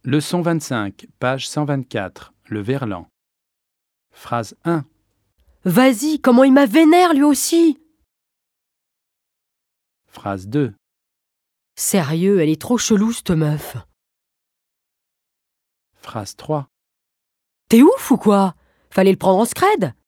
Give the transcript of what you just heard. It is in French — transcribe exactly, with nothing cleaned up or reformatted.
Leçon vingt-cinq, page cent vingt-quatre, le verlan. Phrase un. Vas-y, comment il m'a vénère lui aussi! Phrase deux. Sérieux, elle est trop chelou cette meuf. Phrase trois. T'es ouf ou quoi? Fallait le prendre en scred.